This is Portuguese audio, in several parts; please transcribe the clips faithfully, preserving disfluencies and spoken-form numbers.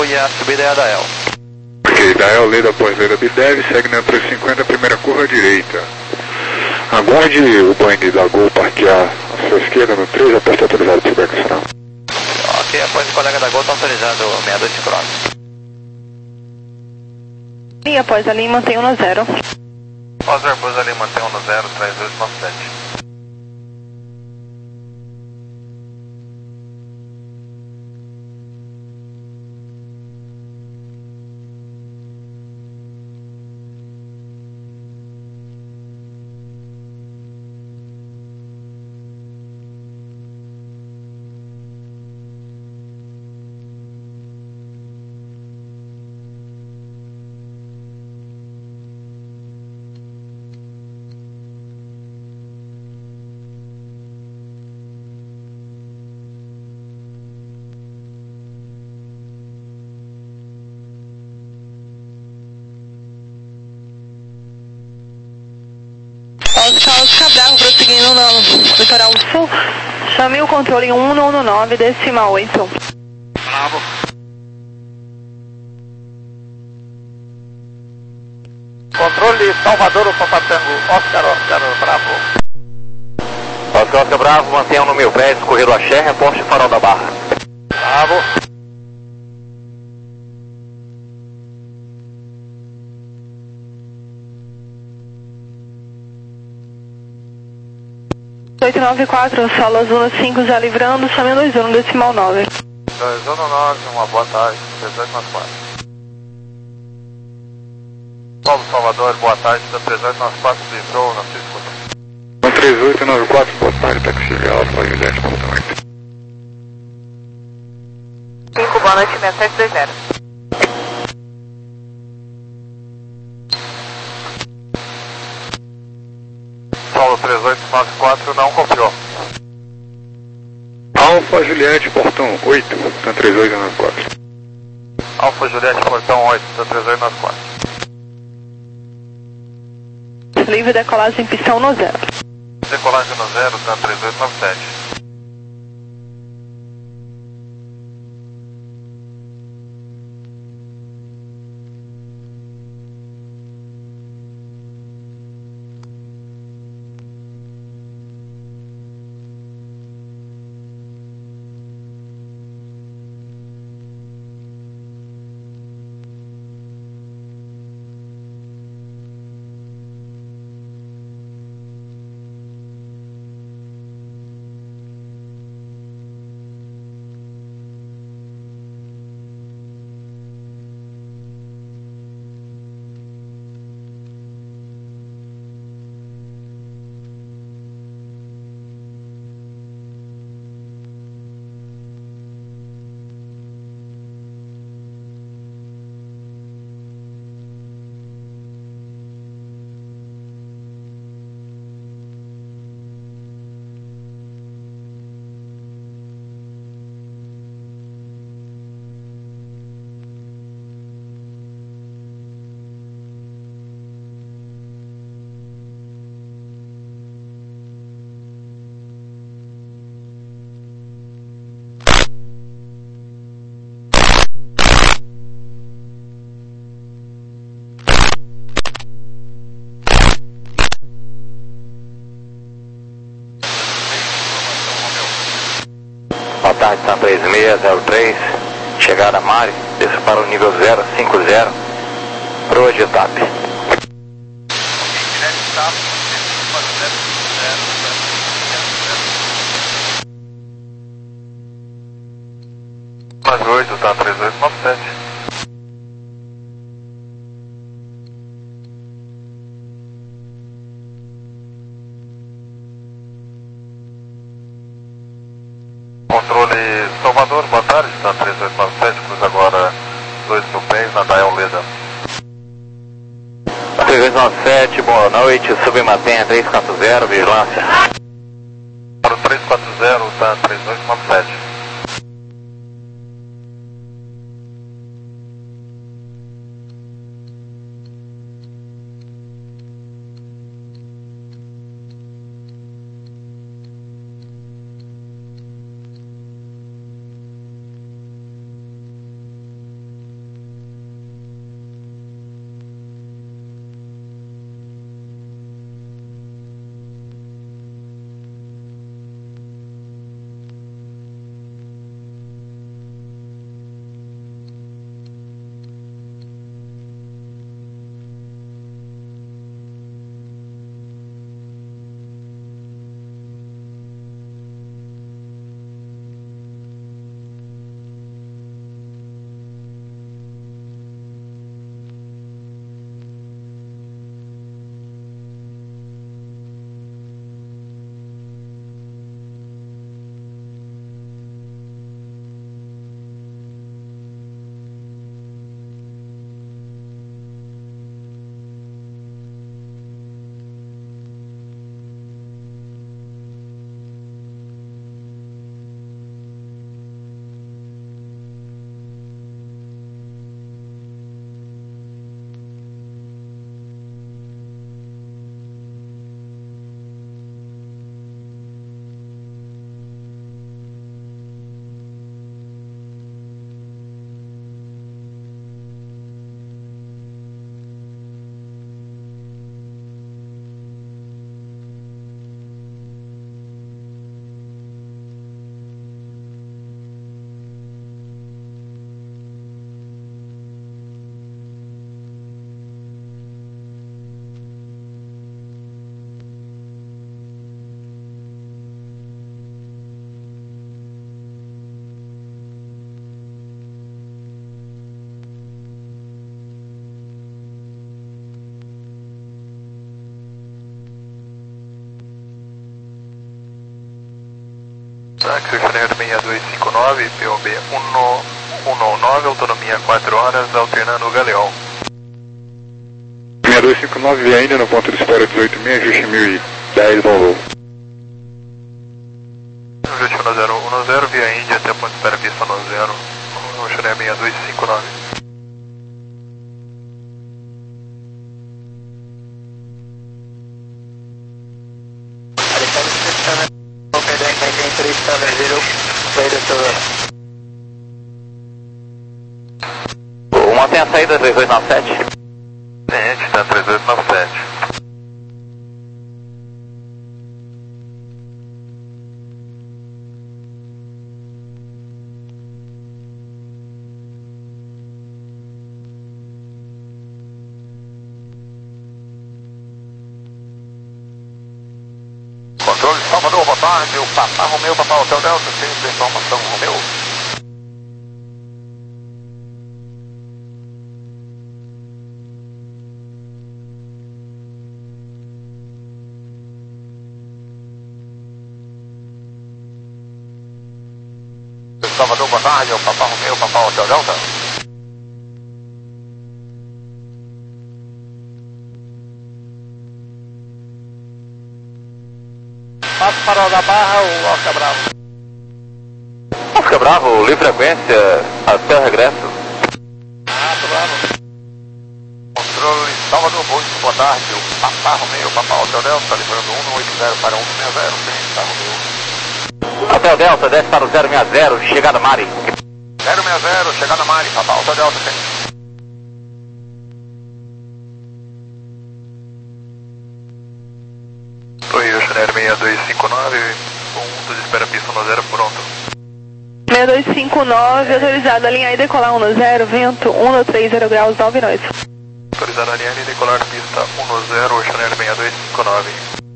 e a subida é a Dael. Ok, Dael, Leda após Leda Bidev, segue na trezentos e cinquenta, primeira curva à direita. Aguarde o Boeing da Gol parquear à sua esquerda no três, aperta autorizado para o back sinal. Ok, após o colega da Gol está autorizando o sessenta e dois sincrono. E após ali, mantenha no zero. Após o Airbus ali, mantenha no zero, três oito nove sete. Charles Cabral, prosseguindo no litoral sul, chame o controle um um nove, decimal oito. Bravo. Controle Salvador, o Papatango, Oscar, Oscar, Bravo. Oscar, Oscar, Bravo, mantenham no mil pés, correio Axé, reporte Farol da Barra. Bravo. oito nove quatro, sala Zona cinco já livrando, chame dois um, decimal nove. dois um nove, uma boa tarde, dezoito nove quatro. Paulo Salvador, boa tarde, da três oito nove quatro, livrou na sua escuta. três oito nove quatro, boa tarde, táxi Alfa, Juliette, portão oito. cinco, boa noite, seis sete dois zero. Paulo três oito nove quatro, não confiou. Alfa, Juliette, portão oito, tá três oito nove quatro. Alfa Juliette, portão oito, tá três oito nove quatro. Livre decolagem, pistão no zero. Decolagem no zero, tá três oito nove sete. Boa tarde, São três seis zero três, chegada a Mari, desço para o nível zero cinco zero, proa de TAP. Mais oito, tá três oito nove sete. Controle Salvador, boa tarde, tá três oito nove sete, cruza agora dois mil pés na Dael Leda. três oito nove sete, boa noite, submantenha três quatro zero, vigilância. Para o três quatro zero, tá três oito nove sete. táxi Oceaneiro seis dois cinco nove, P O B um um nove, autonomia quatro horas, alternando o Galeão. seis dois cinco nove ainda no ponto de espera dezoito seis, ajuste mil e dez, bom voo. Ajuste um zero um zero, via Índia até ponto de espera pista um zero, Oceaneiro seis dois cinco nove. Mantenha a saída três dois nove sete. Gente, está três dois nove sete. Controle Salvador, boa tarde, o Papá Romeu, Papá Hotel Delta, tem informação Romeu. Salvador, boa tarde, o Papá Romeu, Papá Hotel Delta. Passo Farol da Barra, o Oscar Bravo. Oscar Bravo, livre frequência, até o regresso. Ah, Bravo. Controle Salvador, boa tarde, o Papá Romeu, Papá Hotel Delta, livrando um oito zero para um seis zero, tem Papá Romeu. Hotel Delta, desce para o zero seis zero, chegada Mari. zero seis zero, chegada Mari, Papá Hotel Delta, tem. Oi, Oceaneiro seis dois cinco nove, ponto de espera pista um zero, pronto. seis dois cinco nove, autorizado a linha e decolar um zero, vento um três zero graus, nove nós. Autorizado a linha e decolar pista um zero, Oceaneiro seis dois cinco nove.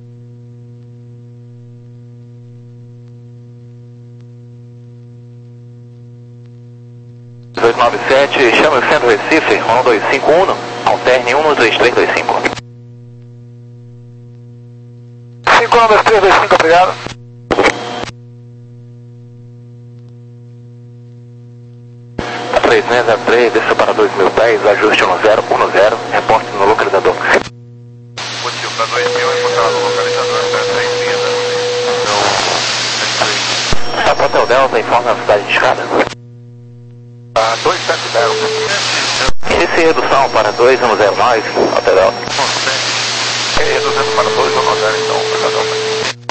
dois nove sete, chama o centro Recife, um dois cinco um, alterne um dois três dois cinco. cinco um dois três dois cinco, obrigado. três seis zero três, desça para dois mil e dez, ajuste um zero um zero, reporte no localizador. Motivo para dois mil, encontrar no localizador, está para Hotel Delta, informa a cidade de escada. dois sete zero. Inicie redução para dois um zero mais, Hotel Delta. Reduzindo para dois um zero, então, Hotel Delta.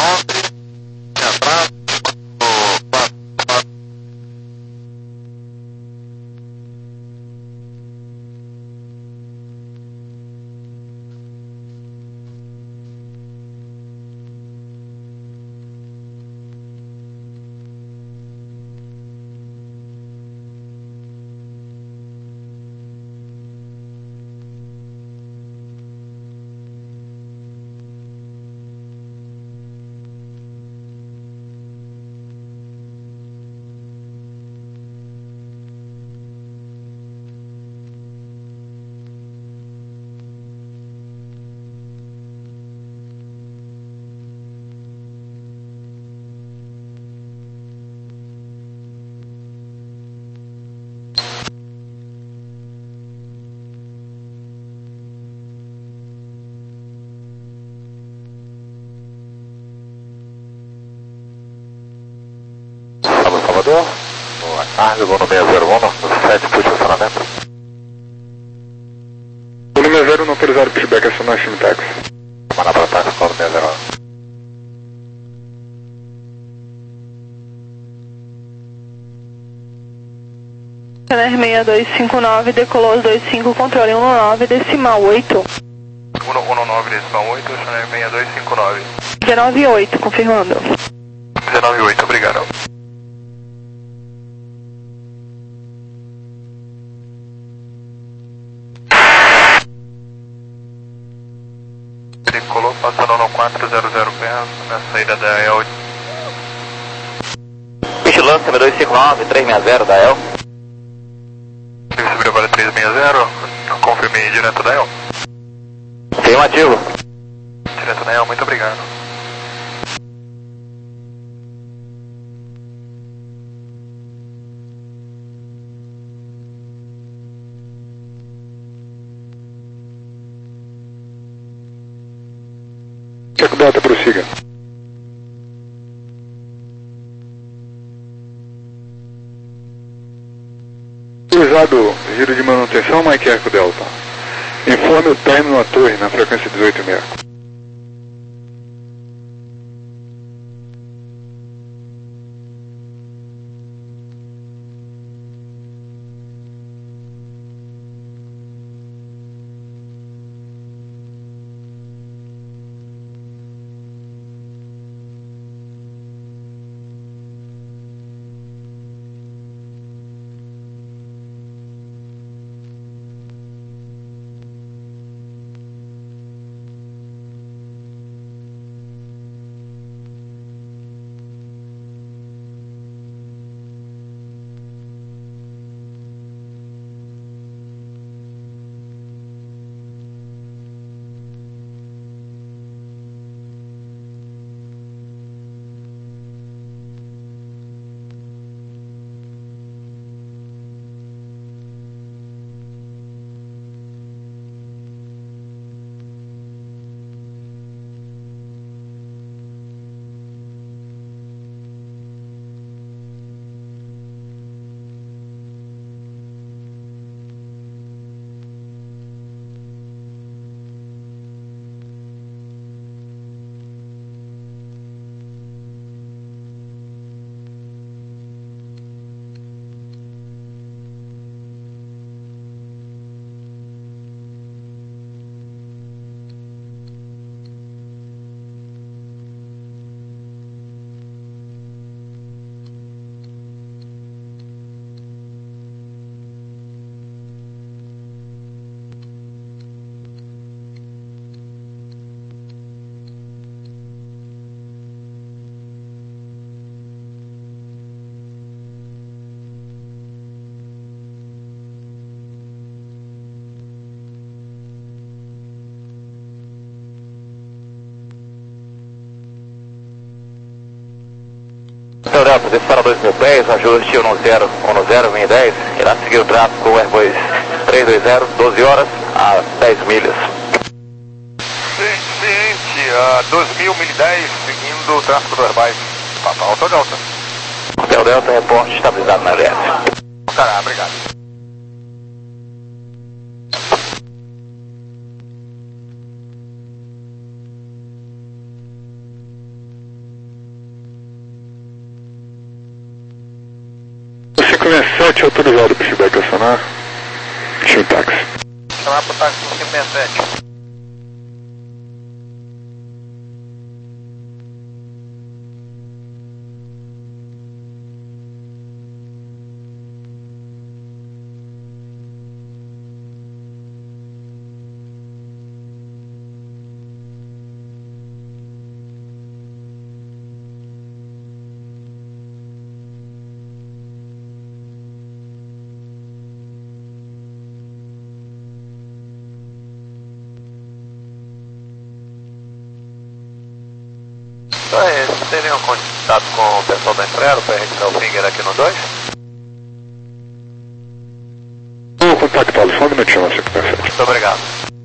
Salvador, boa tarde, vou no seis zero um, no sete, por estacionamento. O número zero não autorizado pushback, acionar time táxi. Mandar para táxi, qual o seis zero um? Oceaneiro seis dois cinco nove, decolou os dois cinco, controle um nove, decimal oito. um nove, decimal oito, Oceaneiro seis dois cinco nove. dezenove oito, confirmando. dezenove oito, obrigado. Decolou, passando no quatro zero zero P, na saída da E L. Vigilância seis dois cinco nove, três seis zero da E L. Subiu para três seis zero, confirmei direto da E L. Afirmativo. Direto da E L, muito obrigado. Francisco Delta, prossiga. Autorizado giro de manutenção, Mike Eco Delta. Informe o término à torre na frequência dezoito e meia. Senhor Delta, dispara dois mil pés, ajuste um zero, um zero, vem dez, irá seguir o tráfego com o Airbus trezentos e vinte, doze horas a dez milhas. Ciente, a dois mil, mil e dez, seguindo o tráfego do Airbus. Papa, Alto Delta. Hotel Delta, reporte estabilizado na L S. Caramba, obrigado. cinco seis sete, autorizado para o feedback acionar. Chama táxi. Chamar para o táxi cinco seis sete. Vocês teriam contato com o pessoal da Embraer para retirar o finger aqui no dois? Vou contactá-lo, só um minutinho, cinco seis sete. Muito obrigado.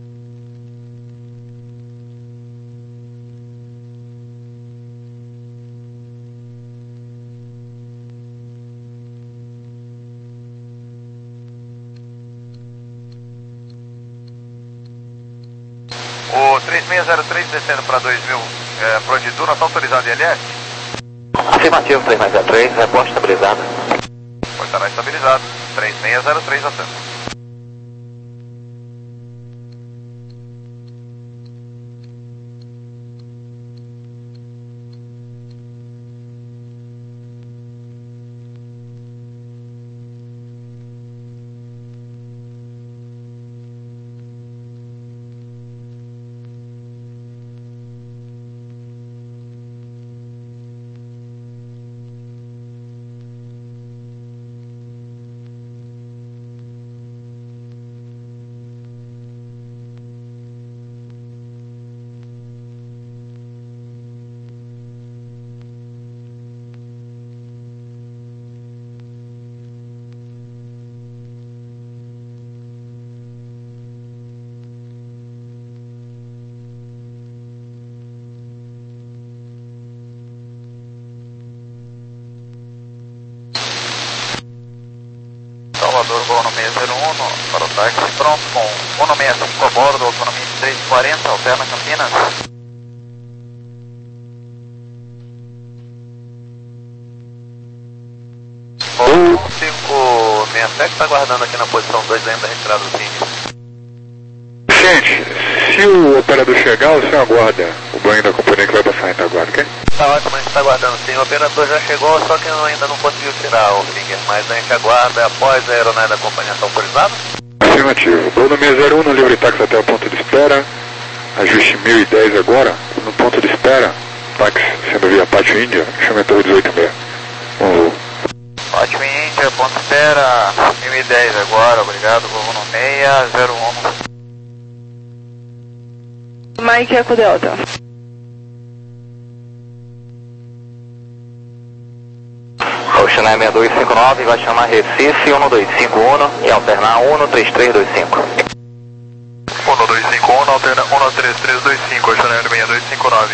O três seis zero três descendo para dois mil, é, pro Editu, nós estamos autorizados em L S? Afirmativo, três seis zero três, reporte estabilizado. Pois estará estabilizado. três seis zero três acento. voo no seis zero um para o táxi pronto com um seis cinco a bordo, autonomia de três e quarenta, alterna Campinas. O cinco seis sete está aguardando aqui na posição dois ainda, retirado do Cine. Gente, se o operador chegar, o senhor aguarda o banho da companhia que vai passar em Itaguara, ok? Tá ótimo, a gente está aguardando sim. O operador já chegou, só que ainda não conseguiu tirar o finger, mas a gente aguarda após a aeronave da companhia. Está autorizado? Afirmativo. Voo no seis zero um, no livre táxi até o ponto de espera. Ajuste mil e dez agora. No ponto de espera, táxi sendo via Pátio Índia, chama torre dezoito e meia. Bom voo. Pátio Índia, ponto de espera, mil e dez agora, obrigado. Voo no seis zero um. Mike Eco Delta. Ocean seis dois cinco nove vai chamar Recife um dois cinco um e alternar um três três dois cinco. um dois cinco um, alterna um três três dois cinco, Ocean seis dois cinco nove.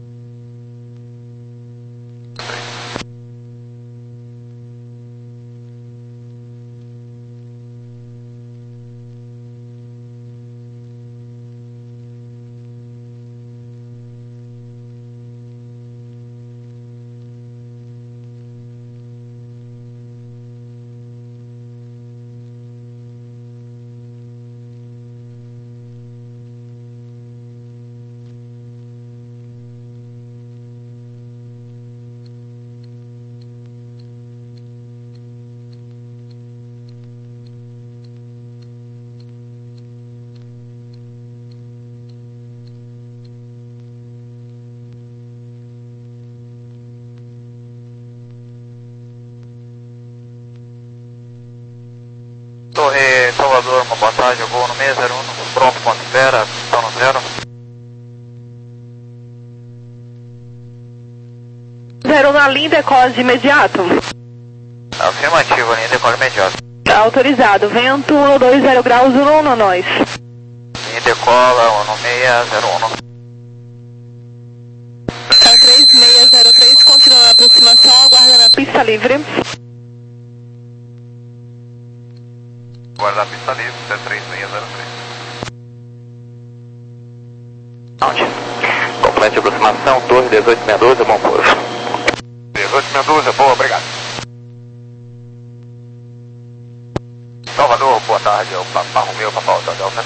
Torre Salvador, uma boa tarde, eu vou no seis zero um, pronto, ponto de espera, estão no zero. Zero na linha, decola de imediato. Afirmativo, linha decola imediato. Autorizado, vento um dois zero graus, um no nós. Linha decola, um no seis zero um. Tá três seis zero três, continuando a aproximação, aguarda na pista livre. Guarda a pista livre, três seis zero três. Onde? Complete de aproximação, torre dezoito seis doze, bom pouso. dezoito seis doze, boa, obrigado. Salvador, boa tarde, é o Papa Romeu, Papa Hotel Delta.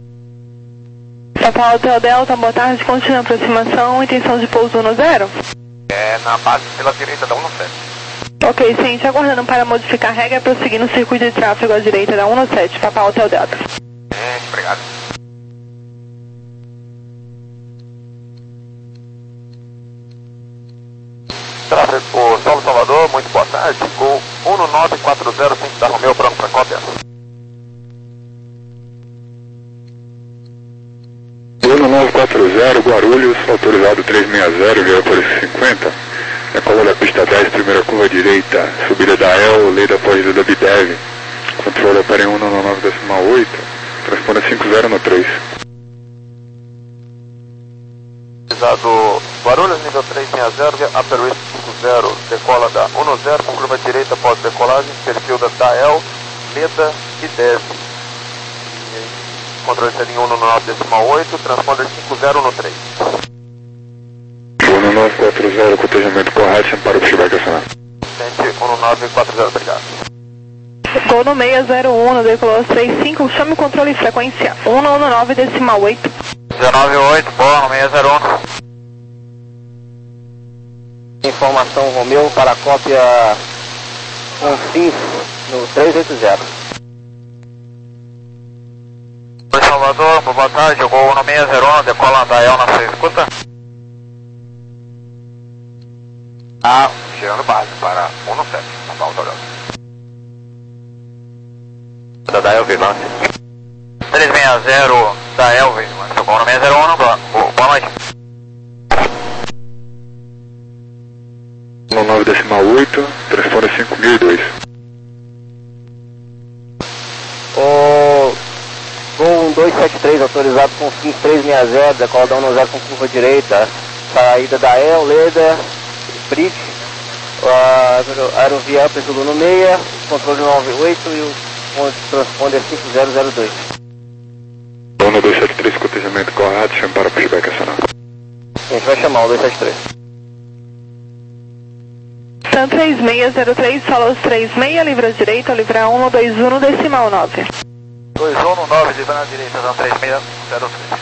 Papa Hotel Delta, boa tarde, continua a aproximação, intenção de pouso no zero? É na base pela direita da um sete. Ok, gente, aguardando para modificar a regra, prosseguir no circuito de tráfego à direita da um sete, Papa Hotel Delta. É, obrigado. Tráfego Solo Salvador, muito boa tarde, com um nove quatro zero cinco da Romeu, pronto para cópia. um nove quatro zero, Guarulhos, autorizado três seis zero, via por cinquenta. Decola da pista dez, primeira curva direita, subida da E L, lei da corrida da Bidev. Controle opera em um nove decimal oito, transpone cinco zero no três. Autorizado Guarulhos, nível três seis zero, via Upper Risk cinco zero, decola da um zero, com curva direita pós-decolagem, perfil da D A E L, Leda e desce. Controle seria um nove decimal oito, transponder cinco zero no três. um nove quatro zero, cotejamento correto, sempre para o pushback acionar. um nove quatro zero, obrigado. Gol no seis zero um, no decolou três cinco, chame o controle de frequência um nove decimal oito. dezenove oito, boa, no seis zero um. Informação Romeu para a cópia com F I S no três oito zero. Oi, Salvador, boa tarde, eu vou no seis zero um, decola da E L na sua escuta. Ah, chegando base para um sete, na pauta olhando. Da da Elvis, lance. três seis zero da Elvis, eu vou no seis zero um, boa, boa noite. um nove decimal oito, transpone cinco mil e dois. O Gol um dois sete três, autorizado com F I S três seis zero, decola da um zero com curva direita, saída da E L, Leda, Bridge, a aerovia Upper do no seis, controle nove oito e o transponder cinco zero zero dois. um dois sete três, cotejamento correto, chame para pushback acionar. A gente vai chamar o dois sete três. Sun três seis zero três, Solos três seis, livra direita, livra um dois um decimal nove. dois um nove, livra na direita, Sun três seis zero três.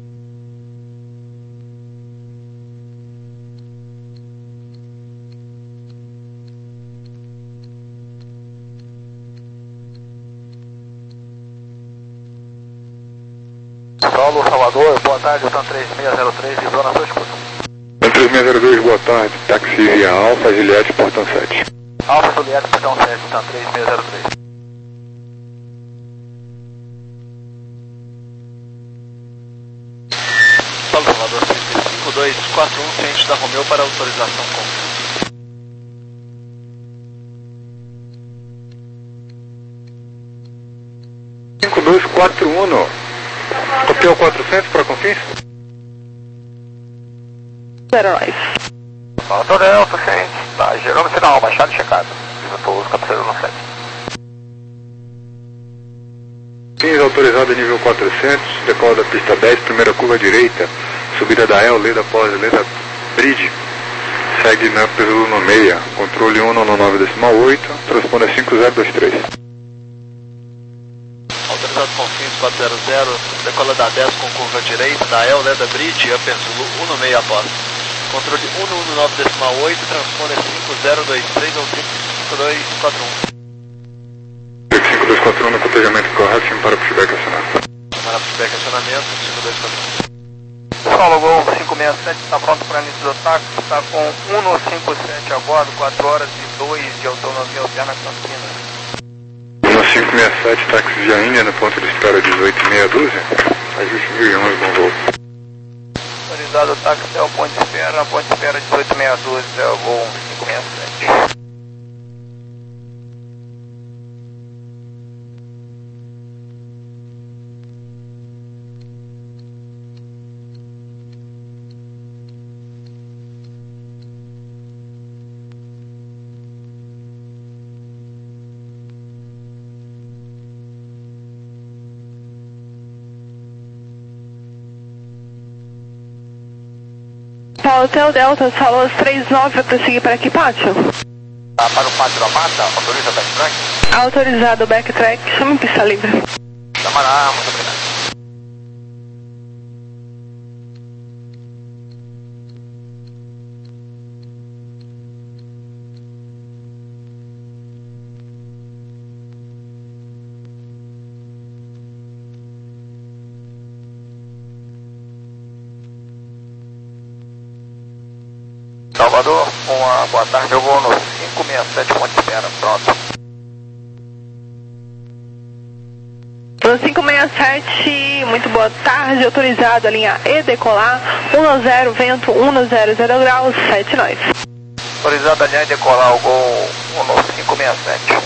Solo Salvador, boa tarde, Sun três seis zero três, livrou na sua escuta. Sun três seis zero dois, boa tarde, táxi via Alfa, Juliette, portão sete. Alfa Juliette, portão sete, Sun três seis zero três. Solo Salvador, cinco dois quatro um, ciente da Romeu para autorização com... cinco dois quatro um, copiou quatrocentos para Confins? zero nove. Salvador Delta, ciente, tá, gerou no sinal, baixado e checado. Pouso capturado no sete. Fins autorizado nível quatrocentos, decola da pista dez, primeira curva direita, subida da El, leda pós, leda bridge, segue na Peru no meia, controle um nove nove decimal oito, transponde a cinco zero dois três. Autorizado Confins quatro zero zero, decola da dez com curva direita, da El, leda bridge, Upper Zulu um no meio após. Controle um um nove decimal oito, transponde a cinco zero dois três ou cinco dois quatro um. cinco dois quatro um no cotejamento correto, chame para pushback acionar. Para pushback acionamento, cinco dois quatro um. Solo Gol cinco seis sete está pronto para início do táxi, está com um no cinco sete a bordo, quatro horas e dois de autonomia alterna Campinas. um no cinco seis sete, táxi via Índia, no ponto de espera dezoito e meia dúzia, ajuste mil e onze, bom voo. Autorizado o táxi até o ponto de espera, na ponto de espera dezoito e meia dúzia, é o Gol cinco seis sete. Para Hotel Delta, Solos três nove, vai prosseguir para que pátio? Tá, para o pátio da mata, autoriza backtrack? Autorizado o backtrack, chame pista livre. Camará, muito obrigado. Salvador, uma boa tarde, eu vou no cinco seis sete, ponto de espera, pronto. No cinco seis sete, muito boa tarde, autorizado a linha E decolar, um zero, vento um zero zero graus, sete nove. Autorizado a linha decolar o Gol no cinco seis sete.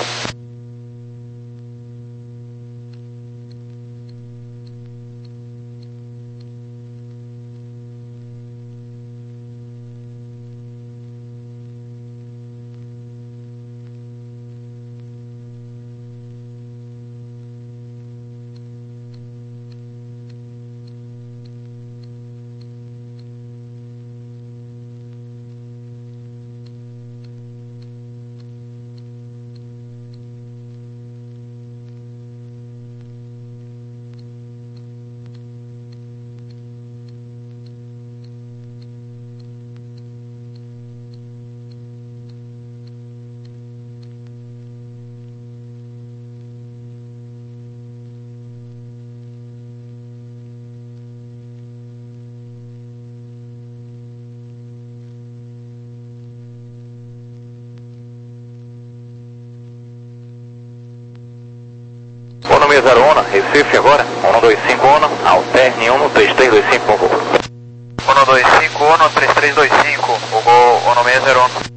Economia zero um, Recife agora, um dois cinco um, alterne um três três dois cinco, bom voo. um dois cinco um, três três dois cinco, o Gol Economia zero um.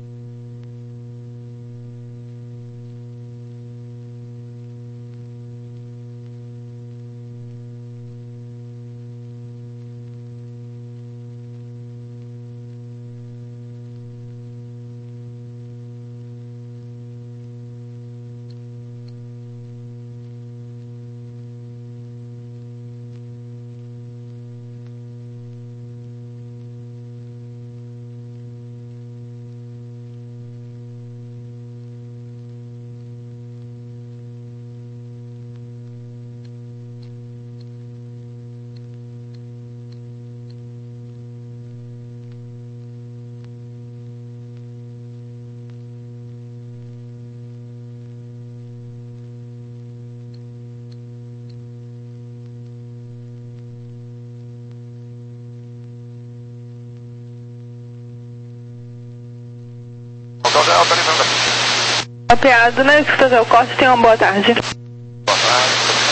Então, Alta livrando aqui. Mapeado, né? Escuta Zé Costa, tenha uma boa tarde. Boa tarde.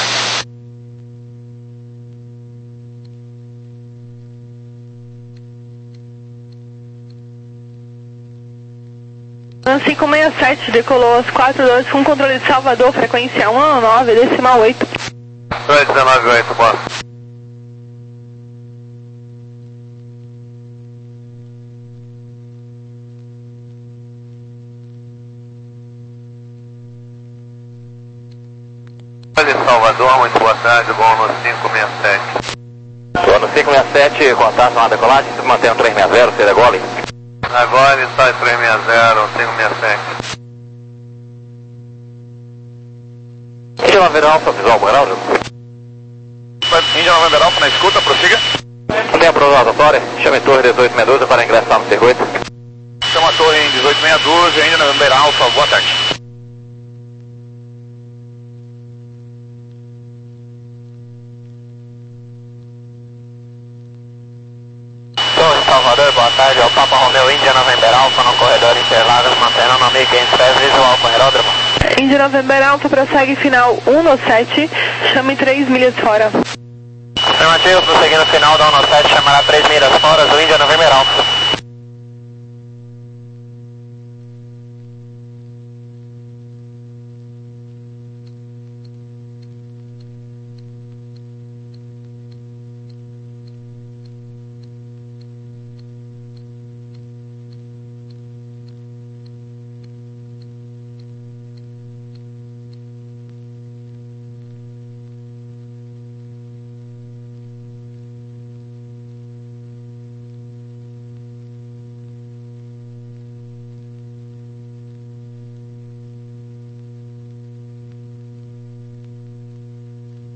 cinco seis sete, decolou aos quatro dois com controle de Salvador, frequência um nove, decimal oito. dois dezenove oito, boa. Salvador, muito boa tarde, bom no cinco seis sete. Tô no cinco seis sete, contato na decolagem, mantém o três seis zero, seja gole. Agora está três seis zero, cinco seis sete. Índia November Alfa, visual Bueral, Índia November Alfa na escuta, prossiga. tem a prova rotatória, chame torre dezoito seis doze para ingressar no circuito. Chama a torre em dezoito seis doze, Índia November Alfa, boa tarde. Salvador, boa tarde, é o Papa Romeu Índia November Alfa no corredor Interlagos, mantendo no mil quinhentos pés, visual com aeródromo. Índia November Alfa, prossegue final um no sete, chame três milhas fora. Afirmativo, prosseguindo final da um no sete, chamará três milhas fora do Índia November Alfa.